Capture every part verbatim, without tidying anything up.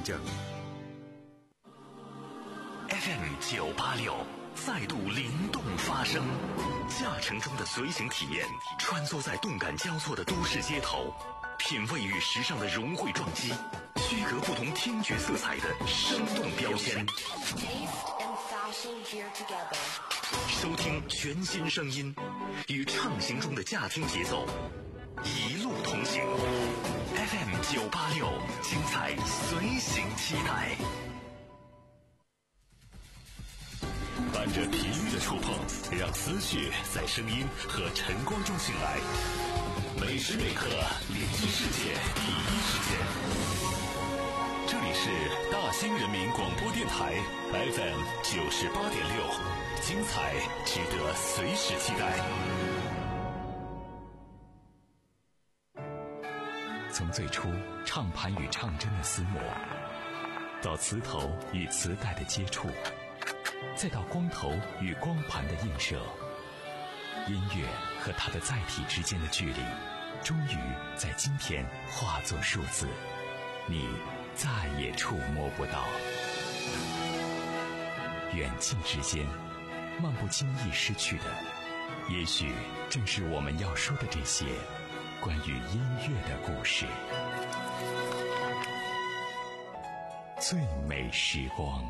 讲。 F M 九八六再度灵动发声，驾乘中的随行体验，穿梭在动感交错的都市街头，品味与时尚的融汇撞击，区隔不同听觉色彩的生动标签。收听全新声音，与畅行中的驾听节奏一路同行。F M 九八六，精彩随行期待。伴着频率的触碰，让思绪在声音和晨光中醒来。每时每刻联系世界第一时间。这里是大兴人民广播电台 F M 九十八点六，精彩值得随时期待。从最初唱盘与唱针的厮磨，到磁头与磁带的接触，再到光头与光盘的映射，音乐和它的载体之间的距离，终于在今天化作数字，你再也触摸不到。远近之间，漫不经意失去的，也许正是我们要说的这些关于音乐的故事。最美时光。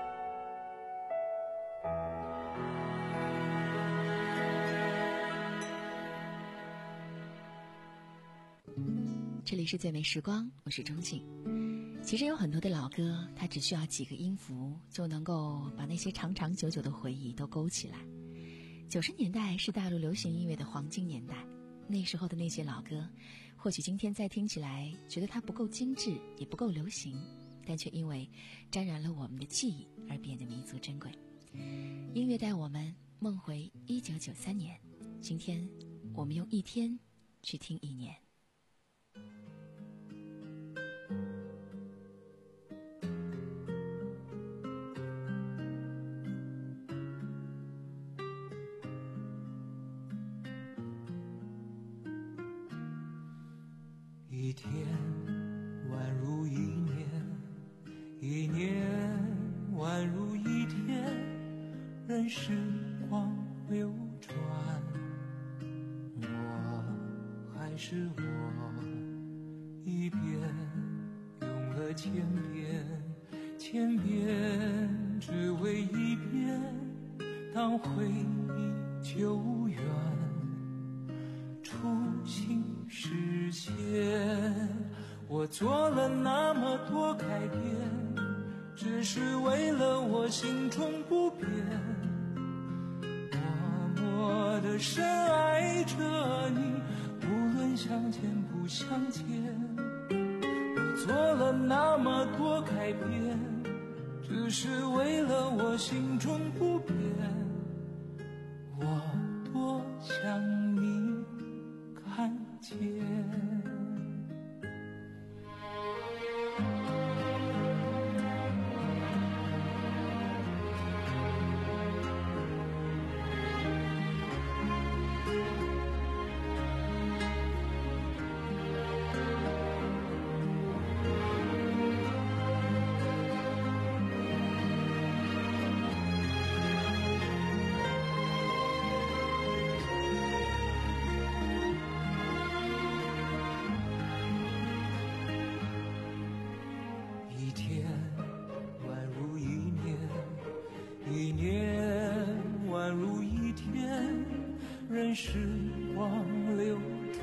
这里是最美时光，我是钟静。其实有很多的老歌，它只需要几个音符就能够把那些长长久久的回忆都勾起来。九十年代是大陆流行音乐的黄金年代，那时候的那些老歌，或许今天再听起来觉得它不够精致，也不够流行，但却因为沾染了我们的记忆而变得弥足珍贵。音乐带我们梦回一九九三年，今天我们用一天去听一年。 一天宛如一年，一年宛如一天，任时光流转，我还是我，一遍用了千遍，千遍只为一遍，当回忆久远，初心实现。我做了那么多改变，只是为了我心中不变，默默地深爱着你，无论相见不相见。我做了那么多改变，只是为了我心中不变，我多想你看见。时光流转，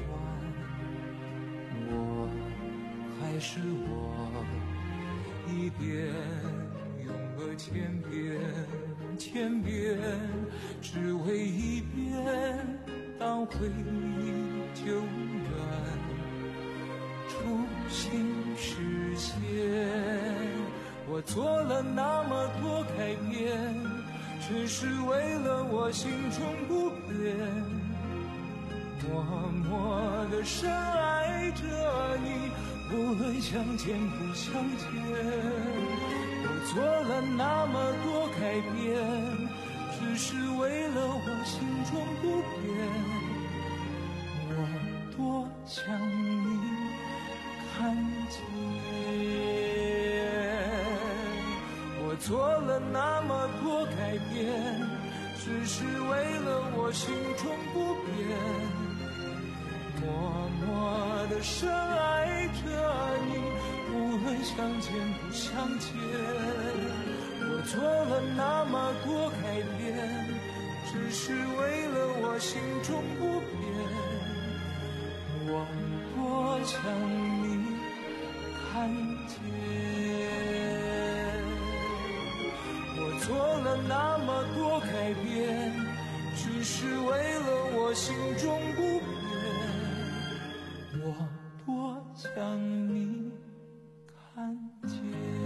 我还是我，一遍用了千遍，千遍只为一遍，当回忆久远，初心实现。我做了那么多改变，只是为了我心中不变，默默地深爱着你，无论相见不相见。我做了那么多改变，只是为了我心中不变，我多想你看见。 做了那么多改变，只是为了我心中不变，默默地深爱着你，无论相见不相见。我做了那么多改变，只是为了我心中不变，我多想你看见。我做了那么多改变，只是为了我心中不变，我多想你看见。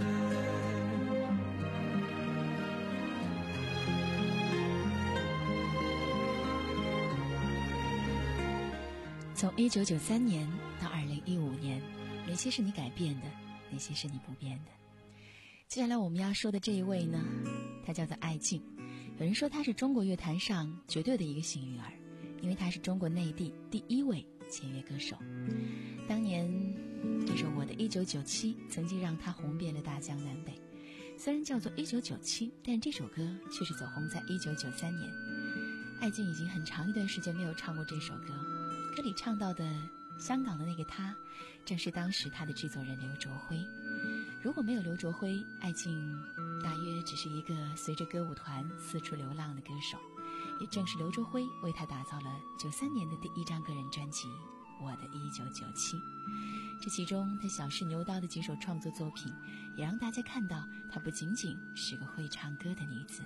从一九九三年到二零一五年，哪些是你改变的，哪些是你不变的？接下来我们要说的这一位呢，他叫做艾敬。有人说他是中国乐坛上绝对的一个幸运儿，因为他是中国内地第一位签约歌手。当年这首《我的一九九七》曾经让他红遍了大江南北。虽然叫做一九九七，但这首歌却是走红在一九九三年。艾敬已经很长一段时间没有唱过这首歌，歌里唱到的香港的那个他，正是当时他的制作人刘卓辉。如果没有刘卓辉，艾敬大约只是一个随着歌舞团四处流浪的歌手。也正是刘卓辉为他打造了九三年的第一张个人专辑《我的一九九七》。这其中他小试牛刀的几首创作作品，也让大家看到她不仅仅是个会唱歌的女子。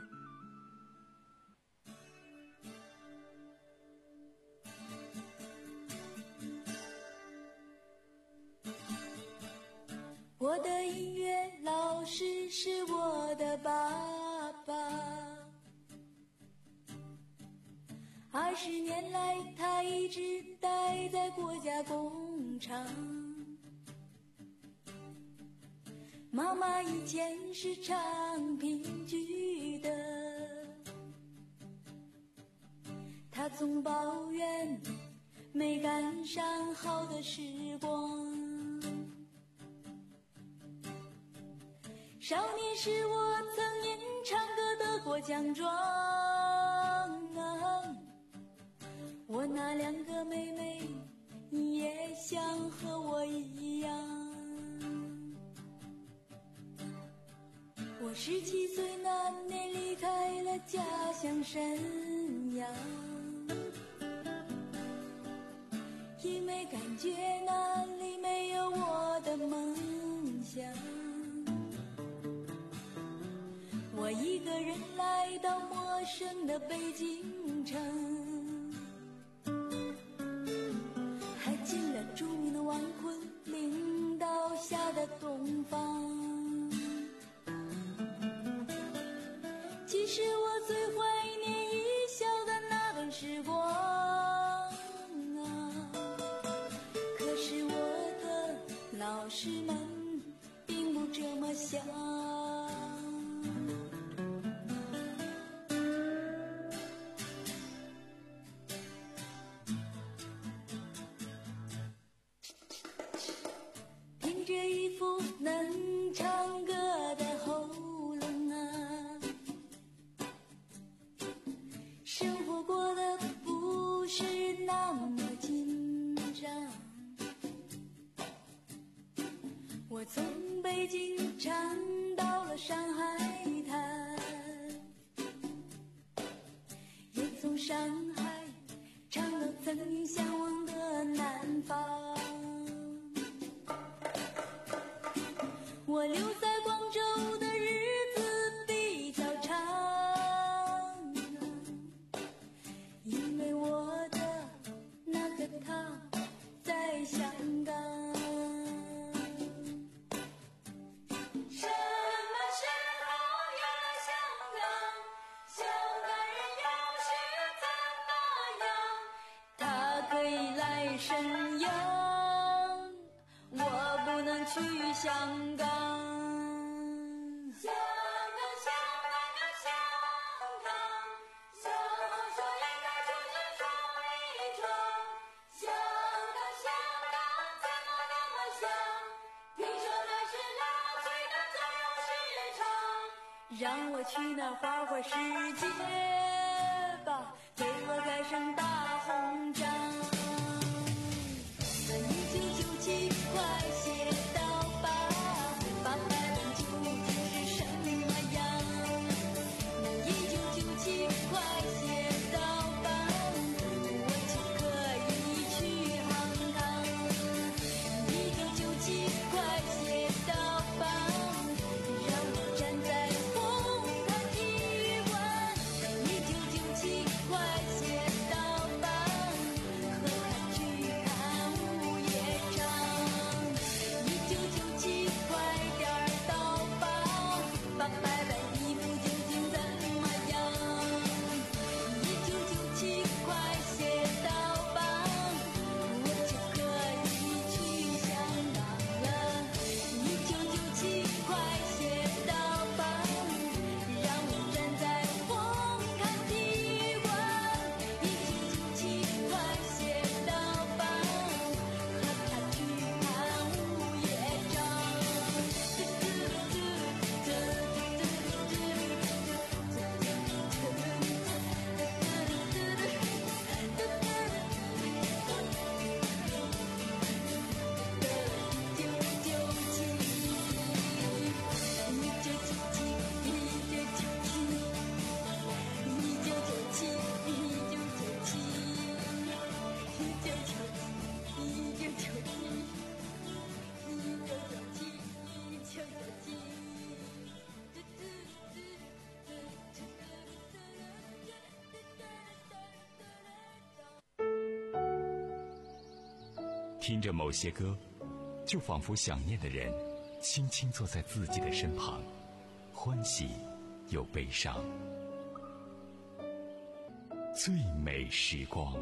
我的音乐老师是我的爸爸，二十年来他一直待在国家工厂。妈妈以前是唱评剧的，她总抱怨没赶上好的时光。少年时我曾因唱歌得过奖状啊，我那两个妹妹也想和我一样。我十七岁那年离开了家乡沈阳，因为感觉那里没有我的梦想。我一个人来到陌生的北京城，还进了著名的王昆领导下的东方。其实我最怀念一笑的那段时光啊，可是我的老师们并不这么想。能唱歌的喉咙啊，生活过得不是那么紧张。我从北京唱到了上海滩，也从上海唱到曾经向往的南方。我留在广州的日子比较长啊，因为我的那个他在香港。什么时候有了香港，香港人又是怎么样？他可以来沈阳，我不能去香港。 让我去那花花世界吧，给我盖上大红章。一九九七快写到吧，八百万究竟是什么样？一九九七快写到吧，我就可以去航港。一九九七快写到吧，让我站在红磡体育馆。一九九七快写到吧，和他去看午夜场。一九九七快点儿到吧，八百万衣服究竟怎么样？一九九七快写到吧，我就可以去香港了。一九九七快写到吧，让我站在红磡体育馆。一九九七快写到吧，和他去看午夜场。 听着某些歌，就仿佛想念的人轻轻坐在自己的身旁，欢喜又悲伤。最美时光。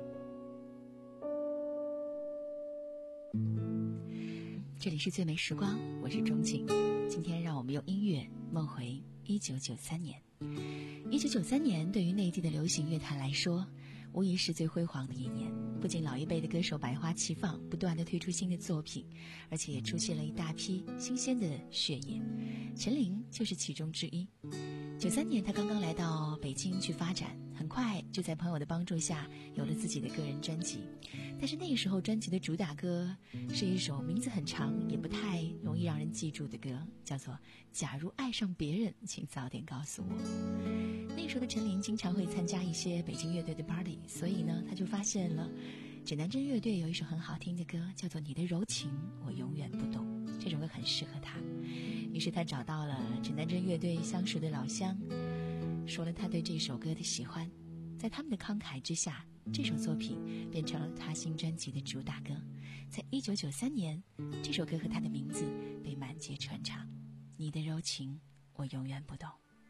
这里是最美时光，我是钟景。今天让我们用音乐梦回一九九三年。一九九三年对于内地的流行乐坛来说，无疑是最辉煌的一年。不仅老一辈的歌手百花齐放，不断地推出新的作品，而且也出现了一大批新鲜的血液。陈琳就是其中之一。九三年，他刚刚来到北京去发展，很快就在朋友的帮助下有了自己的个人专辑。但是那个时候专辑的主打歌是一首名字很长也不太容易让人记住的歌，叫做《假如爱上别人请早点告诉我》。那时候的陈琳经常会参加一些北京乐队的 party， 所以呢他就发现了指南针乐队有一首很好听的歌，叫做《你的柔情我永远不懂》，这首歌很适合他。于是他找到了指南针乐队相识的老乡，说了他对这首歌的喜欢。在他们的慷慨之下，这首作品变成了他新专辑的主打歌。在一九九三年，这首歌和他的名字被满街传唱，你的柔情我永远不懂。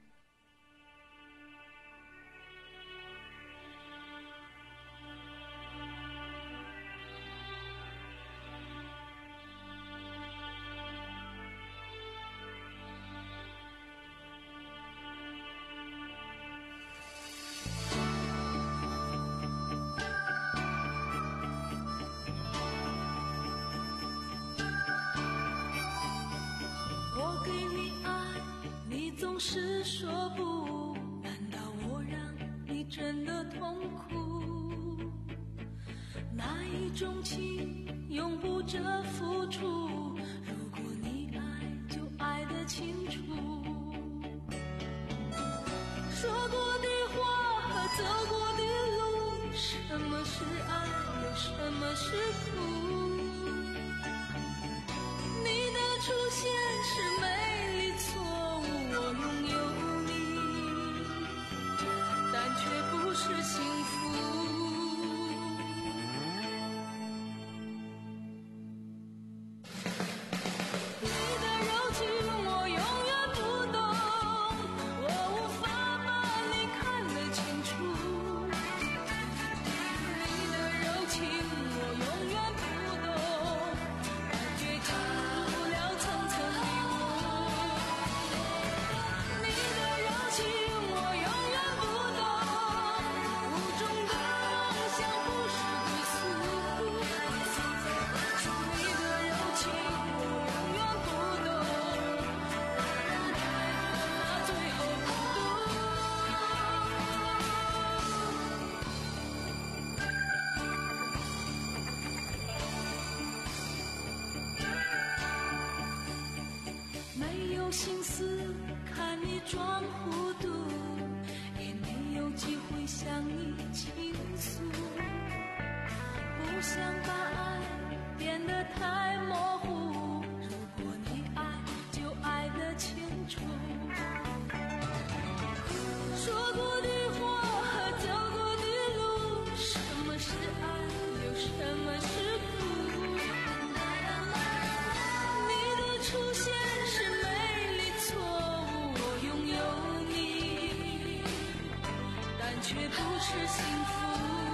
总是说不，难道我让你真的痛苦？那一种情永不着付出，如果你爱就爱得清楚，说过的话和走过的路，什么是爱又什么是苦？你的出现是美丽错误，我拥有你，但却不是幸福。你的柔情我永远不懂，我无法把你看得清楚。你的柔情我永远不懂，感觉进入了层层。 有心思看你装糊涂，也没有机会向你倾诉。不想把爱变得太模糊，如果你爱就爱得清楚。说过的话和走过的路，什么是爱又什么是苦。你的出现是美丽错误，我拥有你，但却不是幸福。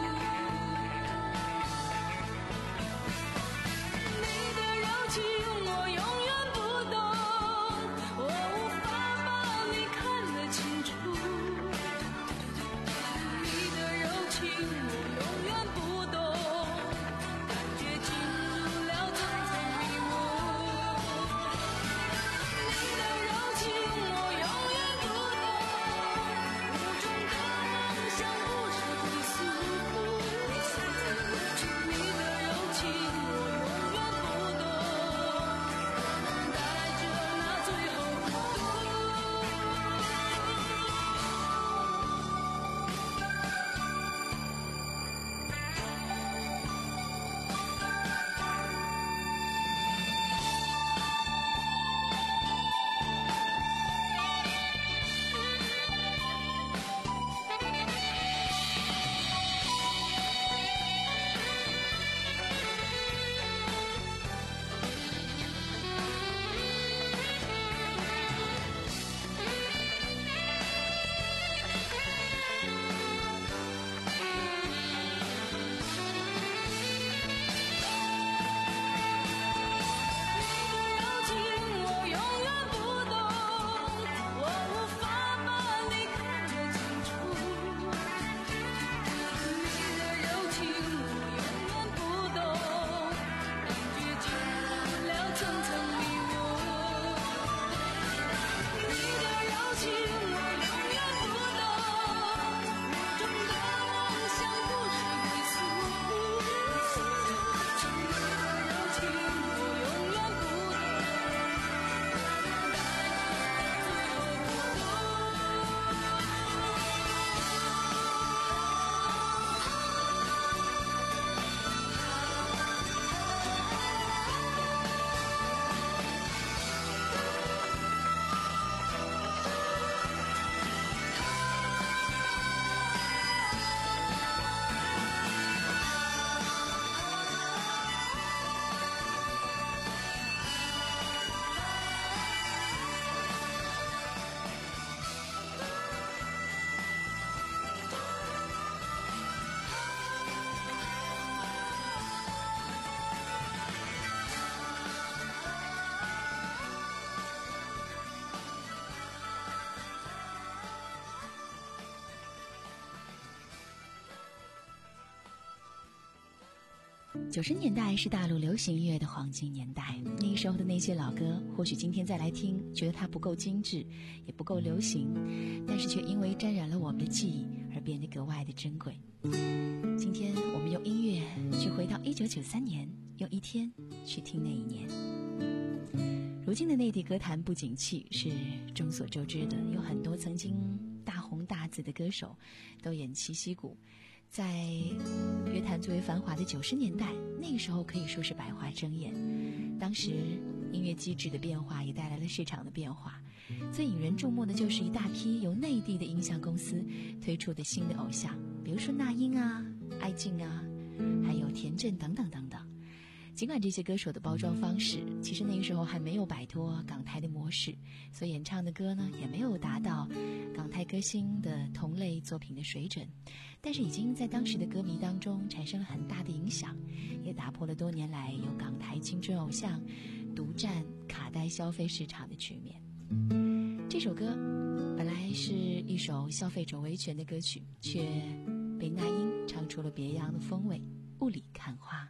九十年代是大陆流行音乐的黄金年代，那时候的那些老歌，或许今天再来听，觉得它不够精致，也不够流行，但是却因为沾染了我们的记忆而变得格外的珍贵。今天我们用音乐去回到一九九三年，用一天去听那一年。如今的内地歌坛不景气是众所周知的，有很多曾经大红大紫的歌手都偃旗息鼓。在乐坛最为繁华的九十年代，那个时候可以说是百花争艳。当时音乐机制的变化也带来了市场的变化，最引人注目的就是一大批由内地的音像公司推出的新的偶像，比如说那英啊、艾静啊，还有田震等等等等。尽管这些歌手的包装方式其实那个时候还没有摆脱港台的模式，所演唱的歌呢也没有达到港台歌星的同类作品的水准，但是已经在当时的歌迷当中产生了很大的影响，也打破了多年来由港台青春偶像独占卡带消费市场的局面。这首歌本来是一首消费者维权的歌曲，却被那英唱出了别样的风味。雾里看花。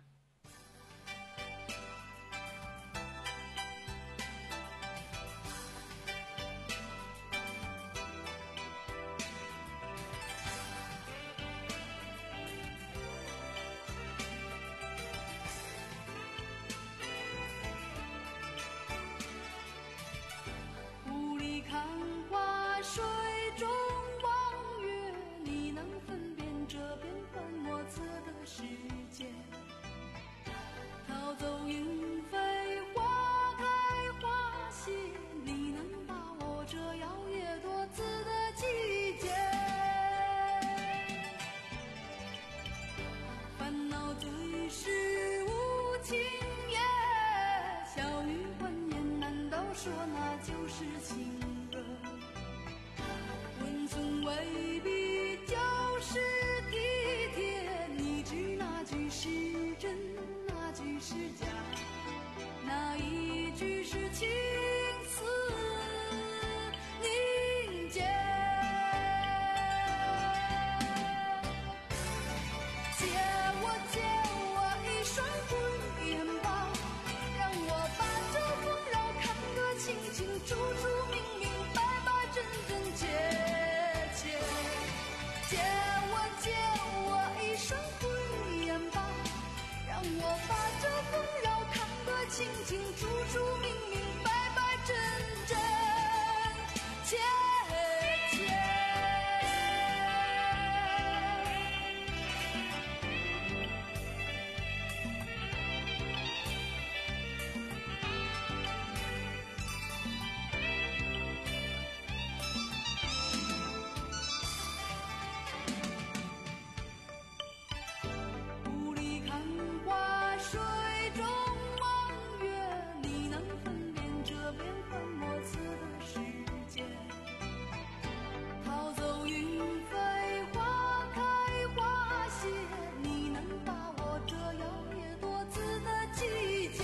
水中望月，你能分辨这变幻莫测的世界。逃走云飞花开花谢，你能把握这摇曳多姿的季节。烦恼最是无情也，笑语欢颜，难道说那就是情歌？温存未必就是体贴，你知那句是真，那句是假，那一句是情丝凝结。借我借我一双慧眼吧，让我把这纷扰看个清清楚楚，明明白白，真真切切。借我借我一双慧眼吧，让我把这纷扰看个清清楚楚，明明白白，真真切切。雾里看花，水中望月，你能分辨这变幻莫测的世界。逃走云飞花开花谢，你能把握这摇曳多姿的季节。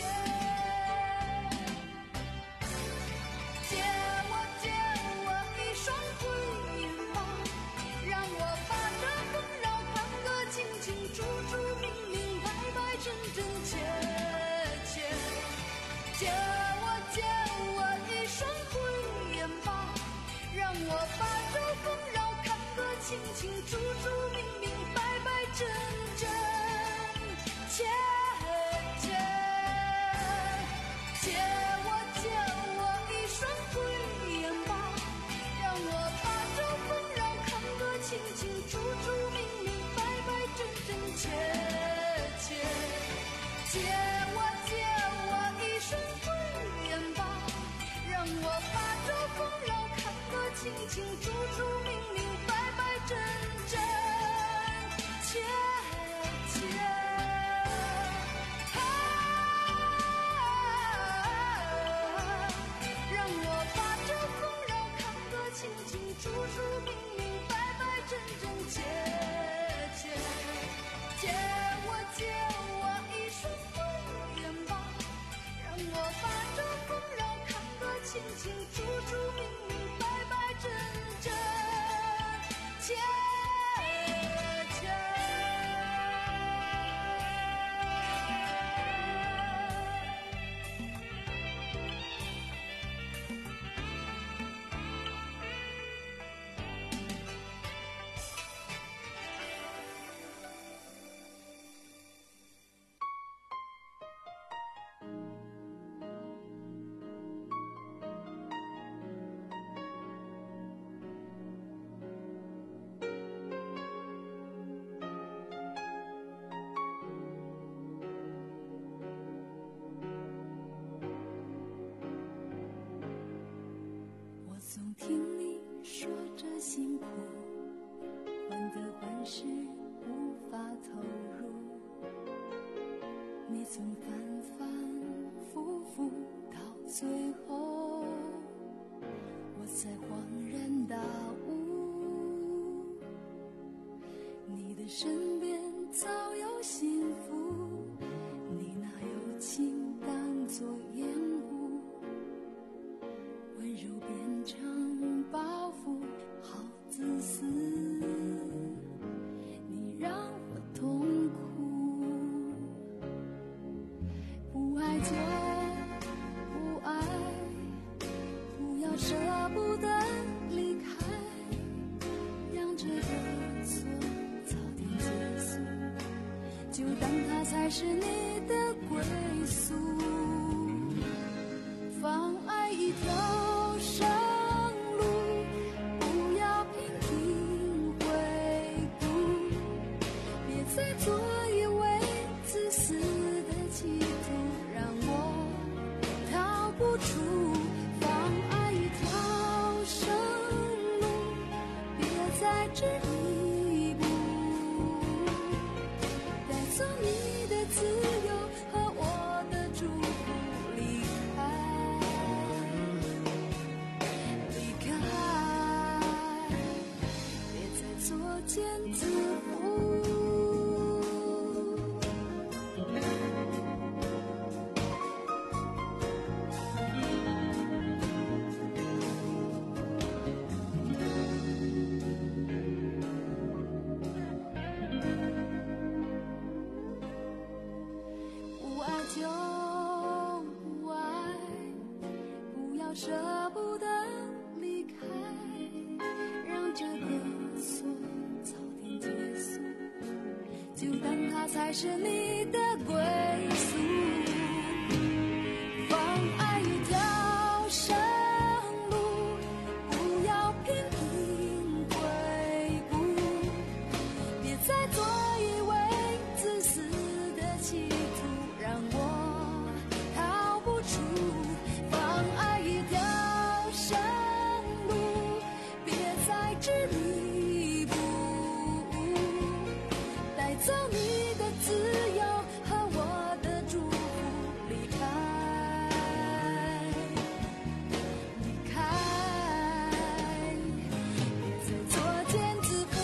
借我借我一双慧眼吧，让我把这纷扰看个清清楚楚，明明白白，真真切切。借我借我一双慧眼吧，让我把这纷扰看个清清楚楚，明明白白，真真切切。借我借我一双慧眼吧，让我把这纷扰看个清清楚楚，明明白白，真真切切。借我借我一双慧眼吧，让我把这纷扰看个清清楚楚，明明白白，真真切切。啊，让我把这纷扰看个清清楚楚，明明白白，真真切切。借我借我一双慧眼吧，让我把这纷扰看个清清楚楚，明明白白，真真切切。我总听你说着辛苦，患得患失，无法投入。你总反反复复，到最后，我才恍然大悟，你的身边早有幸福，你拿友情当作掩护，温柔变成包袱，好自私，你让我痛苦。不爱就不爱，不要舍不得离开，让这个错早点结束，就当它才是你的归宿。放爱一条生路， 见自负。不爱就不爱，不要舍不得离开，让这个锁早点结束，就当它才是你的归宿。放爱一条生路，不要频频回顾，别再做一位自私的企图，让我逃不出。放爱一条生路，别再执迷不悟，带走你的自由和我的祝福。离开，离开，别再作茧自缚。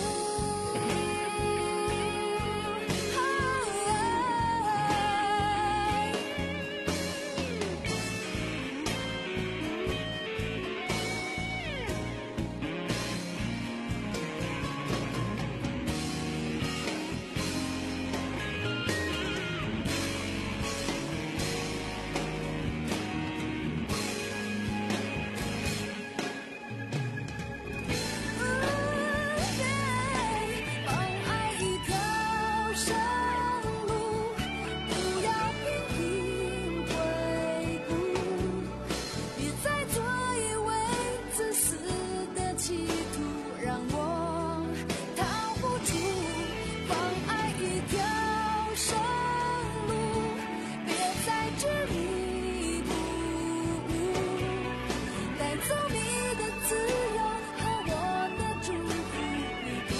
放爱一条生路，不要频频回顾，别再做一位自私的企图，让我逃不出。放爱一条生路，别再执迷不悟，带走你的自由和我的祝福。离开，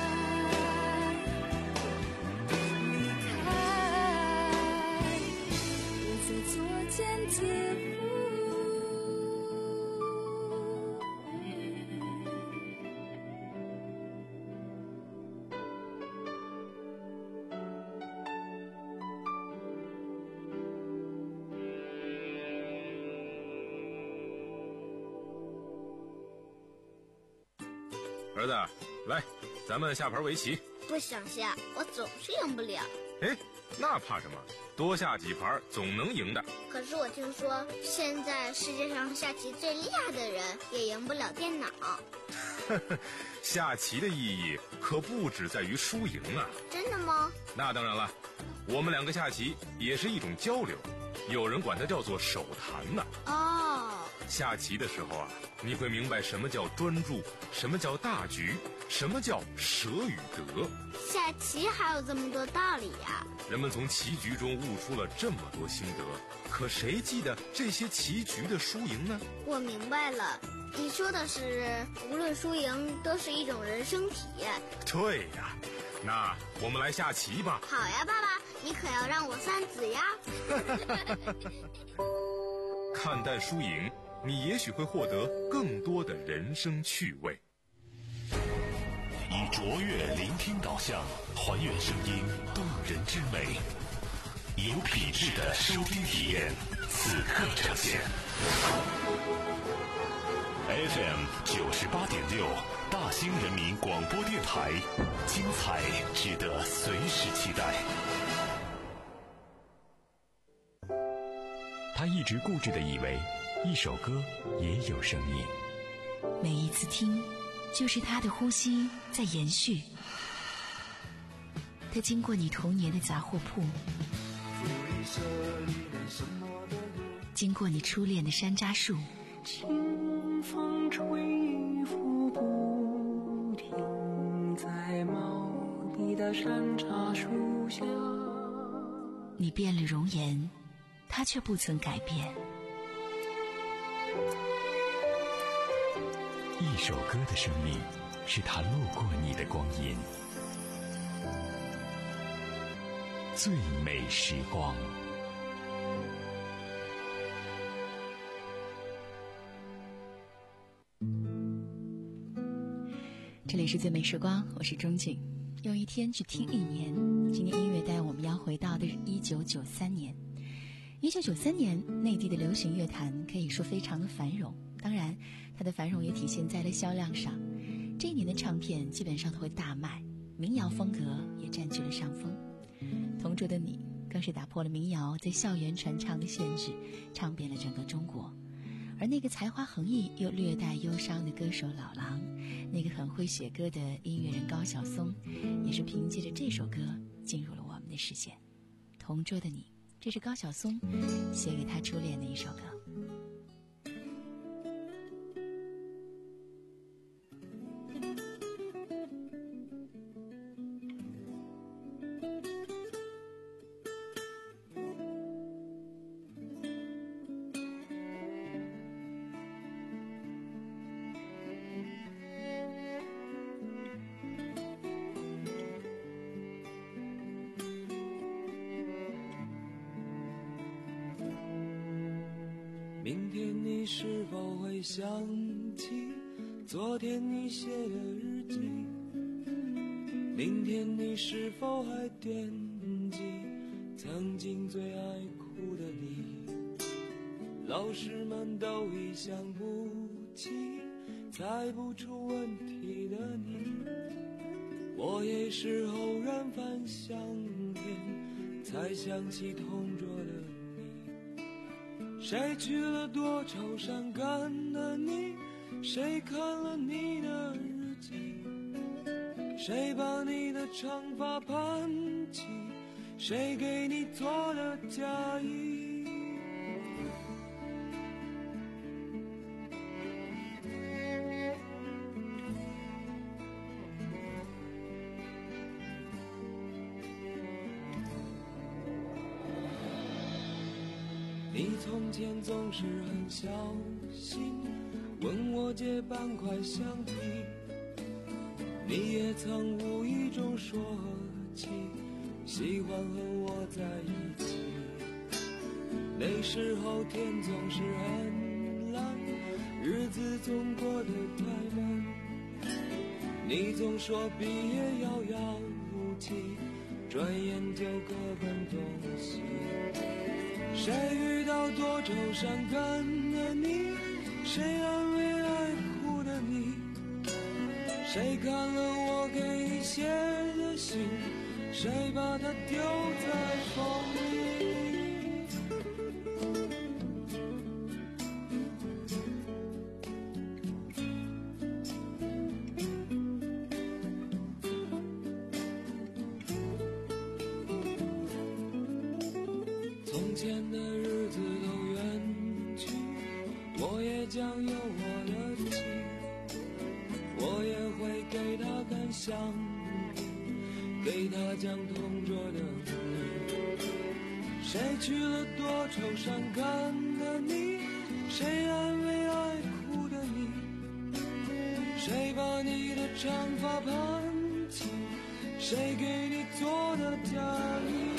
离开，别再作茧自缚。 儿子，来，咱们下盘围棋。 不想下，我总是赢不了。 哎，那怕什么？多下几盘总能赢的。 可是我听说，现在世界上下棋最厉害的人也赢不了电脑。 下棋的意义可不只在于输赢啊。 真的吗？ 那当然了，我们两个下棋也是一种交流，有人管它叫做手谈呢。 哦， 下棋的时候啊，你会明白什么叫专注，什么叫大局，什么叫舍与得。 下棋还有这么多道理呀！ 人们从棋局中悟出了这么多心得，可谁记得这些棋局的输赢呢？ 我明白了，你说的是无论输赢都是一种人生体验。 对呀，那我们来下棋吧。 好呀，爸爸，你可要让我三子呀。 看淡输赢，你也许会获得更多的人生趣味。 以卓越聆听导向，还原声音动人之美，有品质的收听体验，此刻呈现。F M 九十八点六，大兴人民广播电台，精彩值得随时期待。他一直固执地以为，一首歌也有生命。 每一次听，就是他的呼吸在延续。他经过你童年的杂货铺，经过你初恋的山楂树， 清风吹拂不停，在茂密的山楂树下。 你变了容颜，他却不曾改变。 一首歌的生命，是他路过你的光阴。最美时光。 这里是最美时光，我是钟景。用一天去听一年，今天音乐带我们要回到的是一九九三年。一九九三年，内地的流行乐坛可以说非常的繁荣，当然，它的繁荣也体现在了销量上。这一年的唱片基本上都会大卖，民谣风格也占据了上风。同桌的你更是打破了民谣在校园传唱的限制，唱遍了整个中国。而那个才华横溢又略带忧伤的歌手老狼，那个很会写歌的音乐人高晓松，也是凭借着这首歌进入了我们的视线。同桌的你，这是高晓松写给他初恋的一首歌。 明天你是否会想起昨天你写的日记？明天你是否还惦记曾经最爱哭的你？老师们都已想不起猜不出问题的你，我也是偶然翻相片才想起同桌的你。谁去了多愁善感的你？谁看了你的日记？谁把你的长发盘起？谁给你做的嫁衣？你从前总是很小心问我借半块橡皮，你也曾无意中说起喜欢和我在一起。那时候天总是很蓝，日子总过得太慢，你总说毕业遥遥无期，转眼就各奔东西。谁遇到多愁善感的你？谁安慰爱哭的你？谁看了我给你写的信？谁把它丢在风里？从前的日子都远去，我也将有我的妻，我也会给她看相片，给她讲同桌的你。谁去了多愁善感的你？谁安慰爱哭的你？谁把你的长发盘起？谁给你做的嫁衣？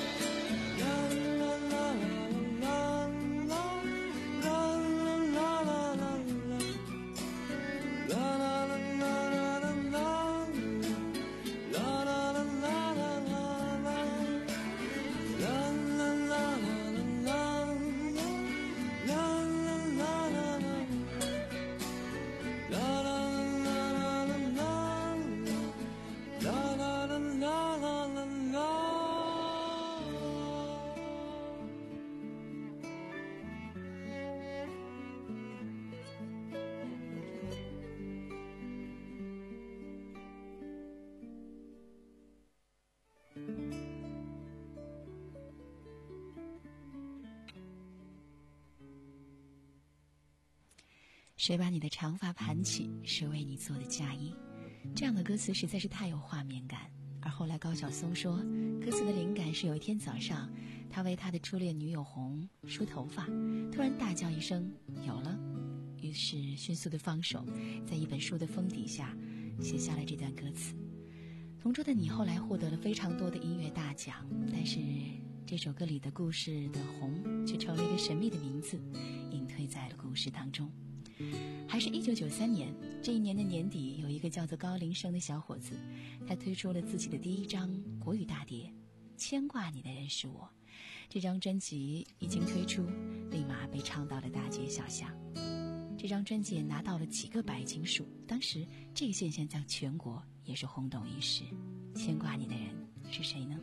谁把你的长发盘起？谁为你做的嫁衣？这样的歌词实在是太有画面感。而后来高晓松说，歌词的灵感是有一天早上，他为他的初恋女友红梳头发，突然大叫一声有了，于是迅速的放手，在一本书的封底下写下了这段歌词。同桌的你后来获得了非常多的音乐大奖，但是这首歌里的故事的红却成了一个神秘的名字，隐退在了故事当中。 还是一九九三年，这一年的年底，有一个叫做高林生的小伙子，他推出了自己的第一张国语大碟《牵挂你的人是我》。这张专辑一经推出，立马被唱到了大街小巷。这张专辑也拿到了几个白金树，当时这个现象在全国也是轰动一时。牵挂你的人是谁呢？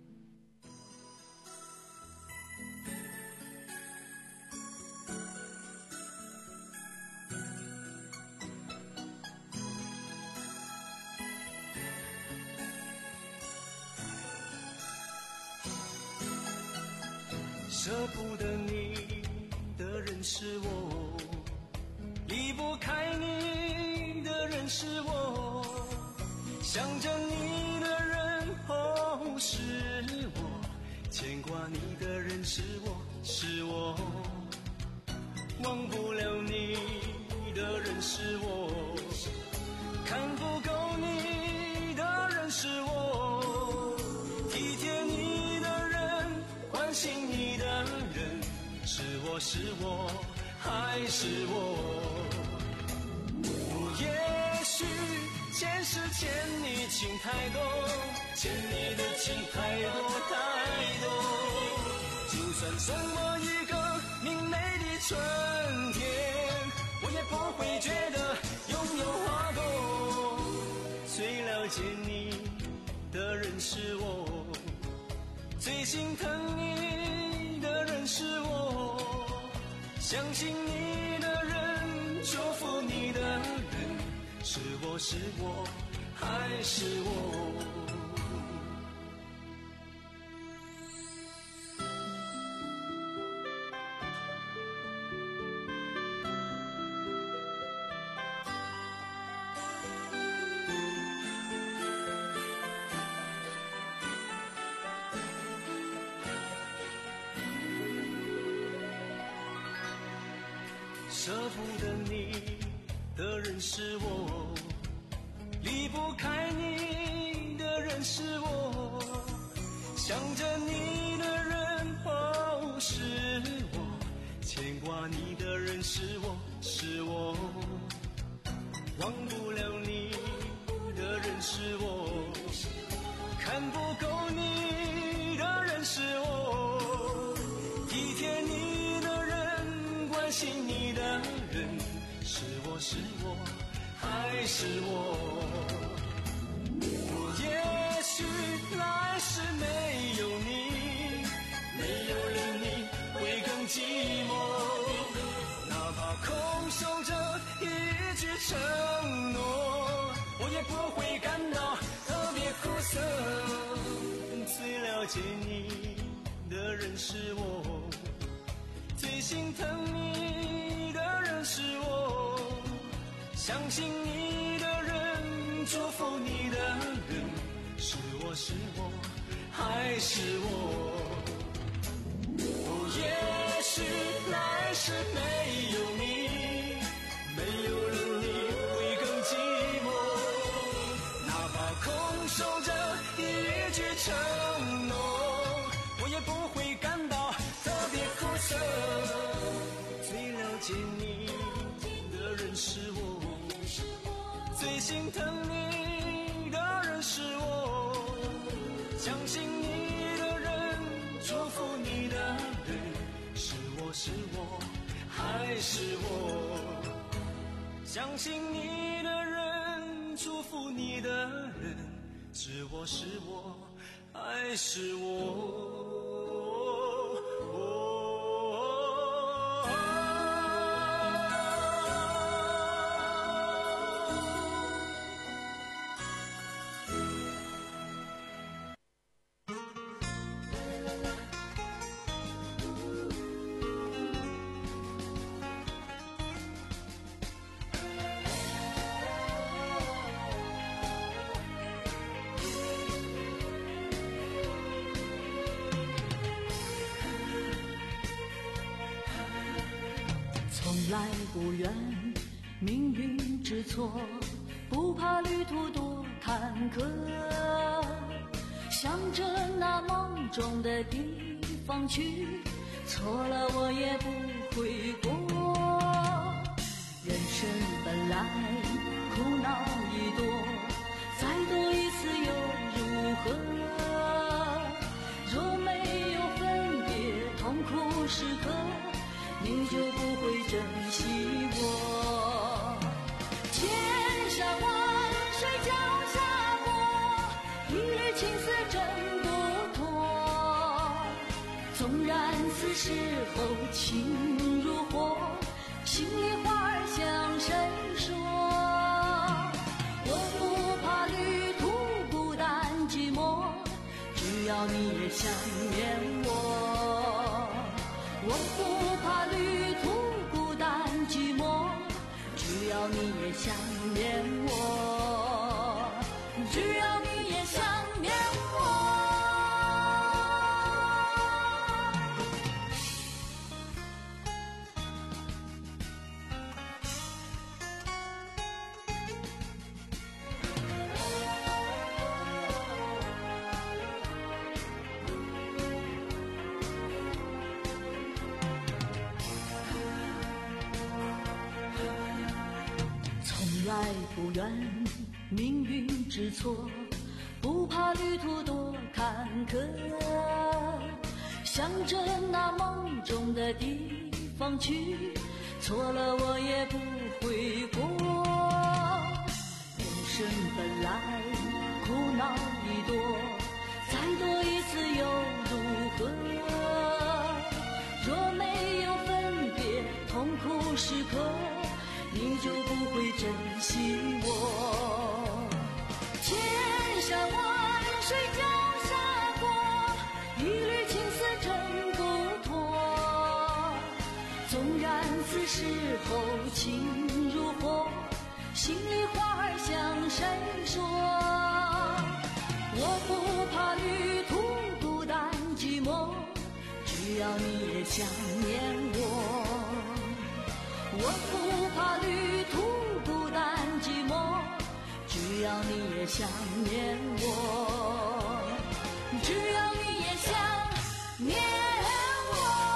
舍不得你的人是我，离不开你的人是我，想着你的人哦是我，牵挂你的人是我，是我，忘不了你的人是我，看不够你的人是我，体贴你的人，关心你的人，是我是我还是我？也许前世欠你情太多，欠你的情太多太多，就算什么一个明媚的春天，我也不会觉得拥有花朵。最了解你的人是我，最心疼你的人是我，相信你的人，祝福你的人，是我是我还是我？舍不得你的人是我，离不开你的人是我，想着你的人哦是我，牵挂你的人是我是我，忘不了你的人是我，看不够你的人是我，体贴你的人，关心你的人，是我是我还是我？也许来世没有你，没有了你会更寂寞，哪怕空守着一句承诺，我也不会感到特别苦涩。最了解你的人是我，最心疼你的人是我，相信你的人，祝福你的人，是我是我还是我？也许来世没有你，没有了你会更寂寞，哪怕空守着一句承诺，我也不会感到特别苦涩。最了解你的人是我，最心疼你的人是我，相信你的人，祝福你的人，是我是我还是我？相信你的人，祝福你的人，是我是我还是我？ 从来不怨命运之错，不怕旅途多坎坷，向着那梦中的地方去，错了我也不悔过。人生本来苦恼已多，再多一次又如何？若没有分别痛苦时刻，你就不会珍惜我。千山万水脚下过，一缕青丝挣不脱。纵然此时候情如火，心里话儿向谁说？我不怕旅途孤单寂寞，只要你也想念我。我不怕旅途孤单寂寞，只要你也想念我，只要你也想念我。从来不怨命运之错，不怕旅途多坎坷，向着那梦中的地方去，错了我也不悔过。人生本来苦恼已多，再多一次又如何？若没有分别痛苦时刻，你就不会珍惜我。千山万水脚下过，一缕青丝挣不脱。纵然此时候情如火，心里话儿向谁说？我不怕旅途孤单寂寞，只要你也想念我。我不怕旅途孤单寂寞，只要你也想念我，只要你也想念我。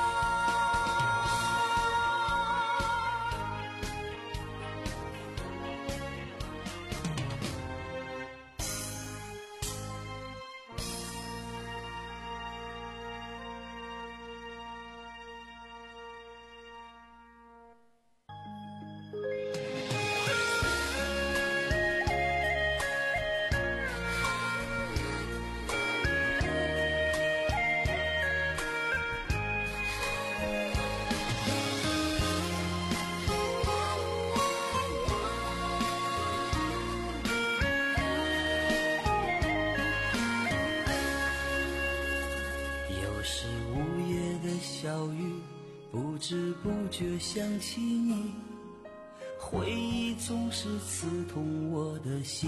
不知不觉想起你，回忆总是刺痛我的心。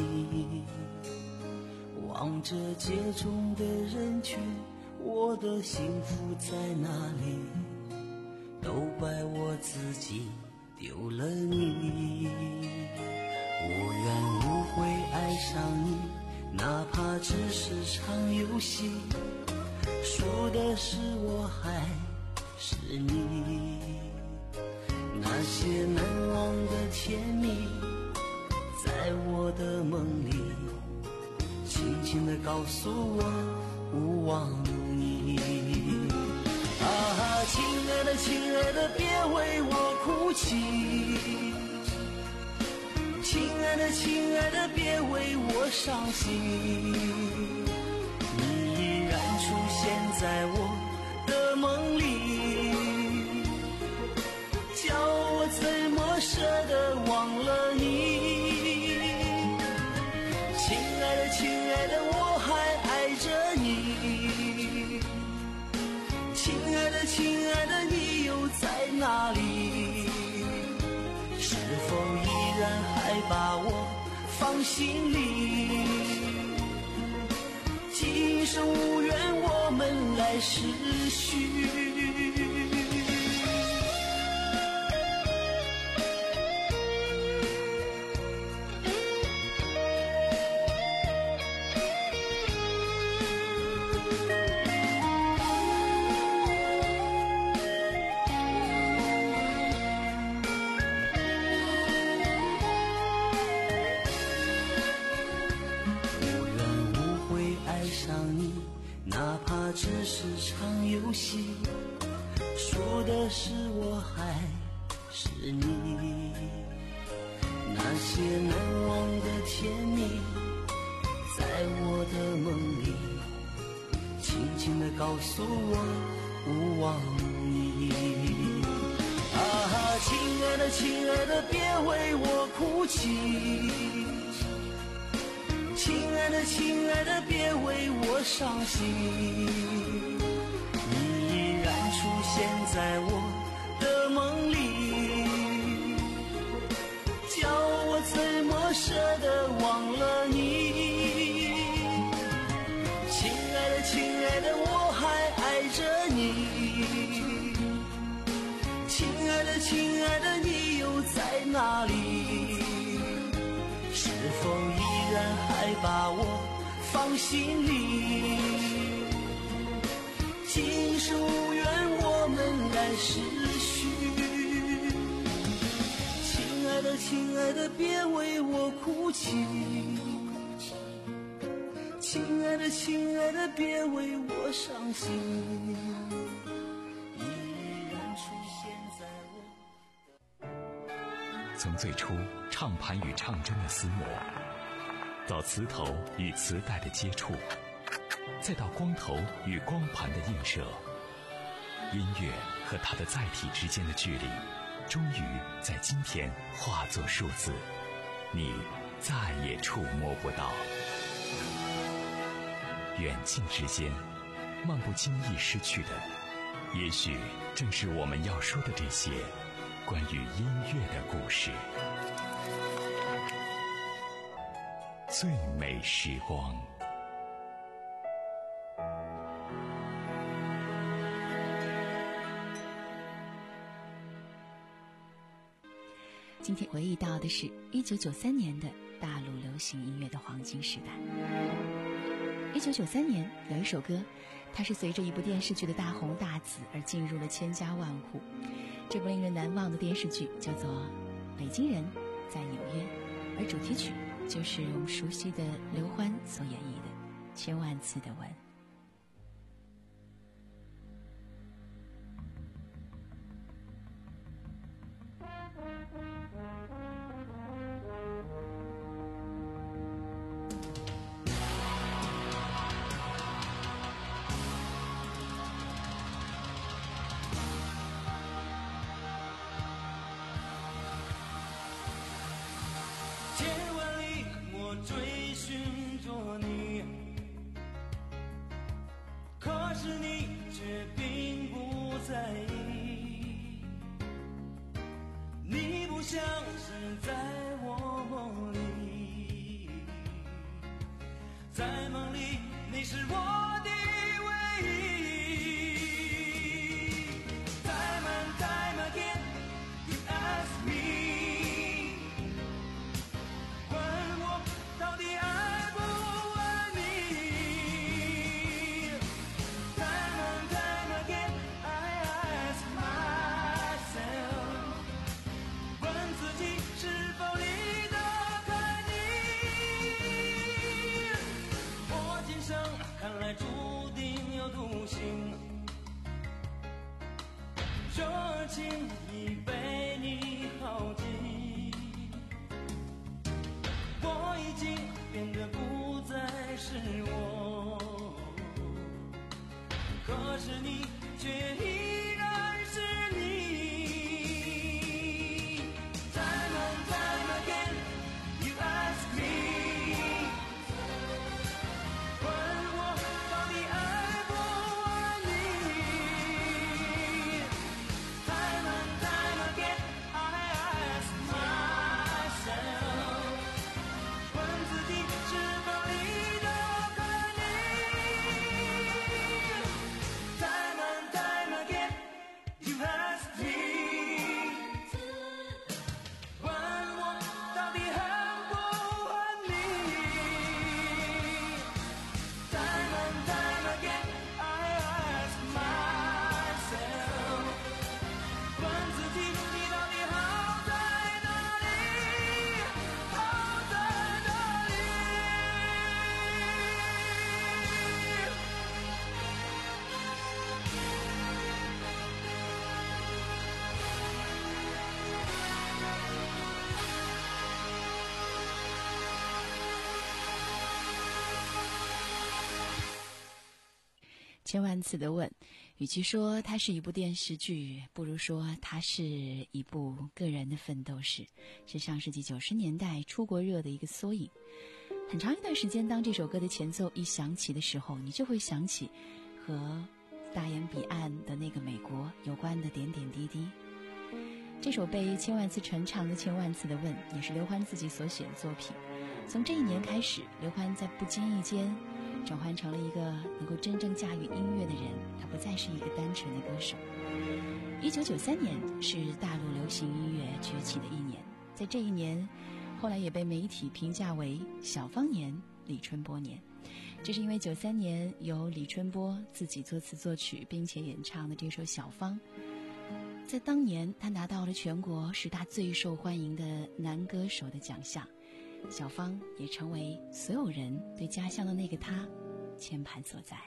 望着街中的人群，我的幸福在哪里？都怪我自己丢了你。无缘无悔爱上你，哪怕只是场游戏，输的是我还是你。那些难忘的甜蜜，在我的梦里轻轻地告诉我勿忘你。啊，亲爱的亲爱的别为我哭泣，亲爱的亲爱的别为我伤心，你依然出现在我的梦里，叫我怎么舍得忘了你。亲爱的亲爱的我还爱着你，亲爱的亲爱的你又在哪里？是否依然还把我放心里？今生无缘，我们来世续。 是我还是你？那些难忘的甜蜜，在我的梦里轻轻地告诉我勿忘你。啊，亲爱的亲爱的，别为我哭泣，亲爱的亲爱的，别为我伤心。你依然出现在我的梦里，叫我怎么舍得忘了你。亲爱的亲爱的，我还爱着你。亲爱的亲爱的，你又在哪里？是否依然还把我放心里？今生无缘，我们来世续。亲爱的亲爱的，别为我哭泣，亲爱的亲爱的，别为我伤心。依然出现在我。 从最初唱盘与唱针的厮磨，到磁头与磁带的接触，再到光头与光盘的映射，音乐和它的载体之间的距离，终于在今天化作数字，你再也触摸不到。远近之间，漫不经意失去的，也许正是我们要说的这些关于音乐的故事。最美时光。 今天回忆到的是一九九三年的大陆流行音乐的黄金时代。一九九三年有一首歌，它是随着一部电视剧的大红大紫而进入了千家万户。这部令人难忘的电视剧叫做《北京人在纽约》，而主题曲就是我们熟悉的刘欢所演绎的《千万次的吻》。 追寻着你，可是你却并不在意，你不像是在我梦里，在梦里你是我的唯一。 Time and time again you ask me， 问我到底爱不爱你。 Time and time again I ask myself， 问自己是否离得开你。我今生看来千万次的问，与其说它是一部电视剧，不如说它是一部个人的奋斗史，是上世纪九十年代出国热的一个缩影。很长一段时间，当这首歌的前奏一响起的时候，你就会想起和大洋彼岸的那个美国有关的点点滴滴。这首被千万次传唱的千万次的问，也是刘欢自己所写的作品。从这一年开始，刘欢在不经意间转换成了一个能够真正驾驭音乐的人，他不再是一个单纯的歌手。一九九三年是大陆流行音乐崛起的一年，在这一年后来也被媒体评价为小芳年、李春波年。这是因为九三年由李春波自己作词作曲并且演唱的这首《小芳》，在当年他拿到了全国十大最受欢迎的男歌手的奖项，小芳也成为所有人对家乡的那个他牵绊所在。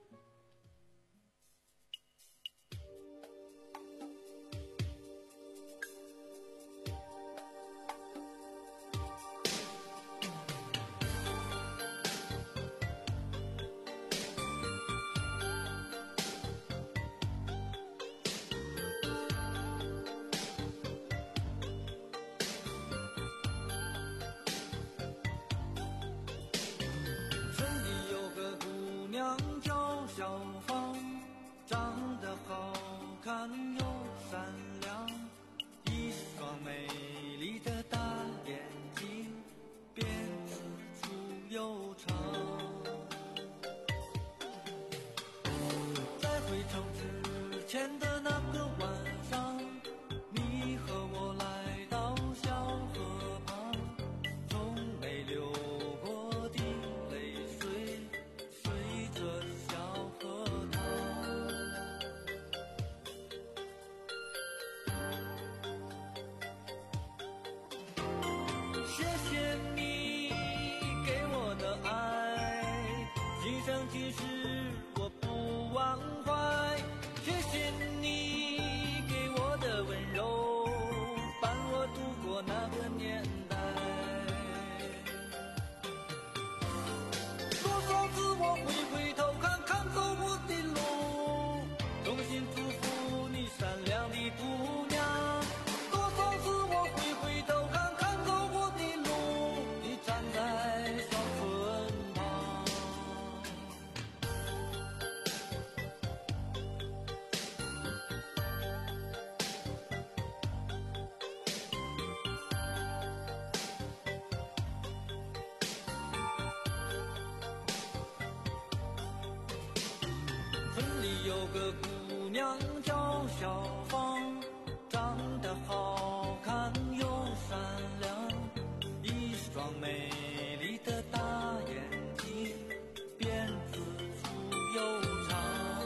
有个姑娘叫小芳，长得好看又善良，一双美丽的大眼睛，辫子粗又长。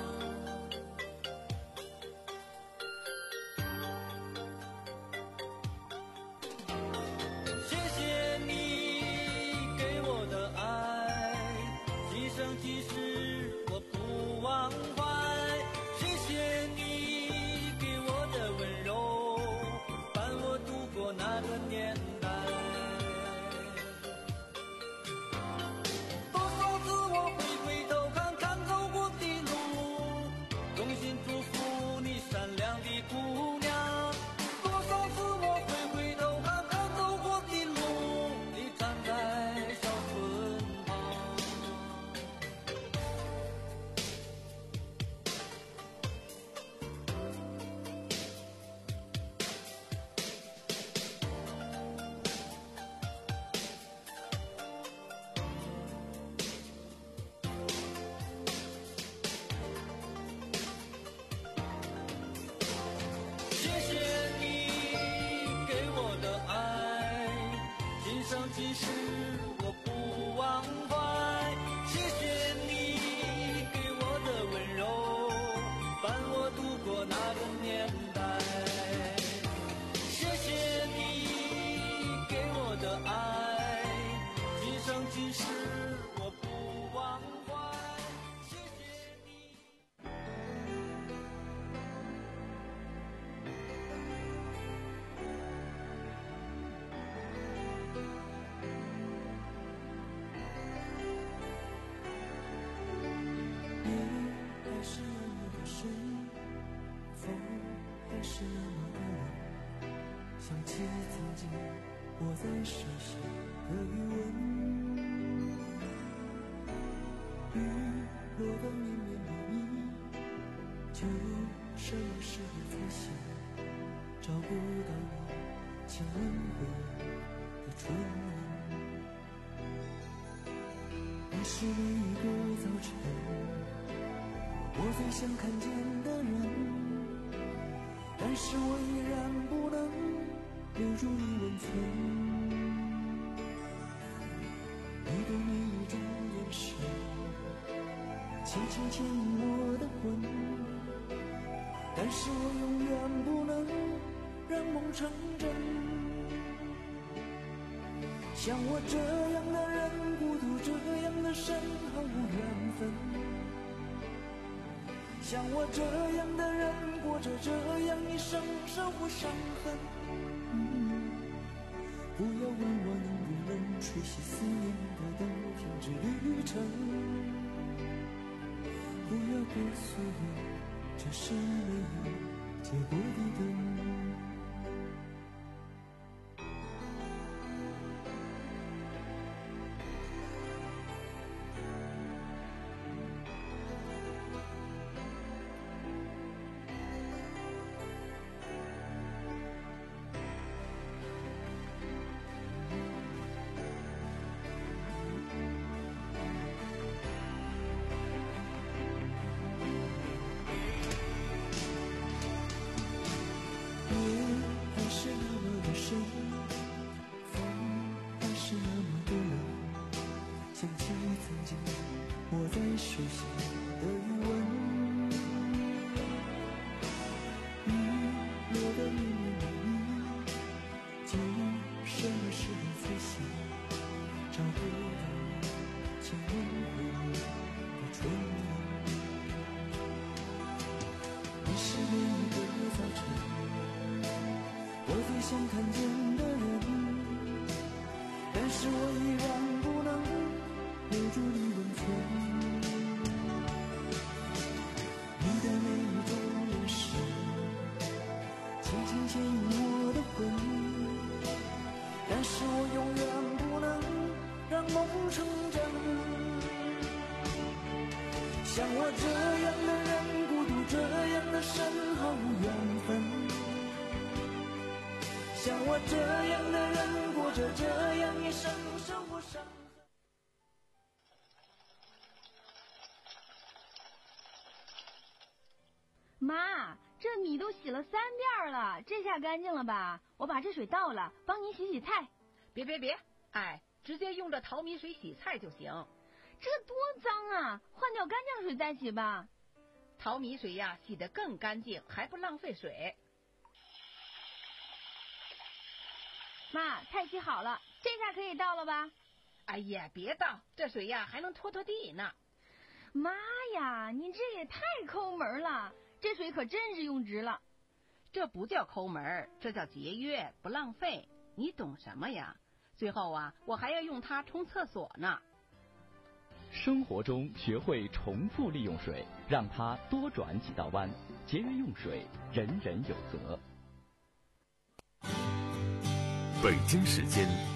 谢谢你给我的爱，今生今世我不忘怀。谢谢你给我想起曾经我在手心的余温，雨落得绵绵密密，就有什么时候才醒，找不到你亲吻过的唇印。你是每一个早晨我最想看见的人，但是我依然不能留住你温存。你的每一种眼神轻轻牵引我的魂，但是我永远不能让梦成真。像我这样的人，孤独这样的深，毫无缘分。像我这样的人，过着这样一生，守护伤痕。嗯，不要问我能不能吹熄思念的灯，停止旅程。不要告诉我，这是没有结果的灯。我在学习的余温，雨落得绵绵密密，记忆什么时候才醒，找不到亲吻过的唇印。你是每一个早晨我最想看见的人，但是我依然不能留住你温存。你的每一种眼神轻轻牵引我的魂，但是我永远不能让梦成真。像我这样的人，孤独这样的深，毫无缘分。像我这样的人，过着这样一生，守护伤痕。 妈，这米都洗了三遍了，这下干净了吧？我把这水倒了，帮你洗洗菜。 别别别，哎，直接用这淘米水洗菜就行。 这多脏啊，换掉干净水再洗吧。 淘米水呀，洗得更干净，还不浪费水。 妈，菜洗好了，这下可以倒了吧？ 哎呀，别倒，这水呀还能拖拖地呢。 妈呀，你这也太抠门了，这水可真是用值了。 这不叫抠门，这叫节约，不浪费。你懂什么呀？最后啊，我还要用它冲厕所呢。 生活中学会重复利用水，让它多转几道弯，节约用水，人人有责。 北京时间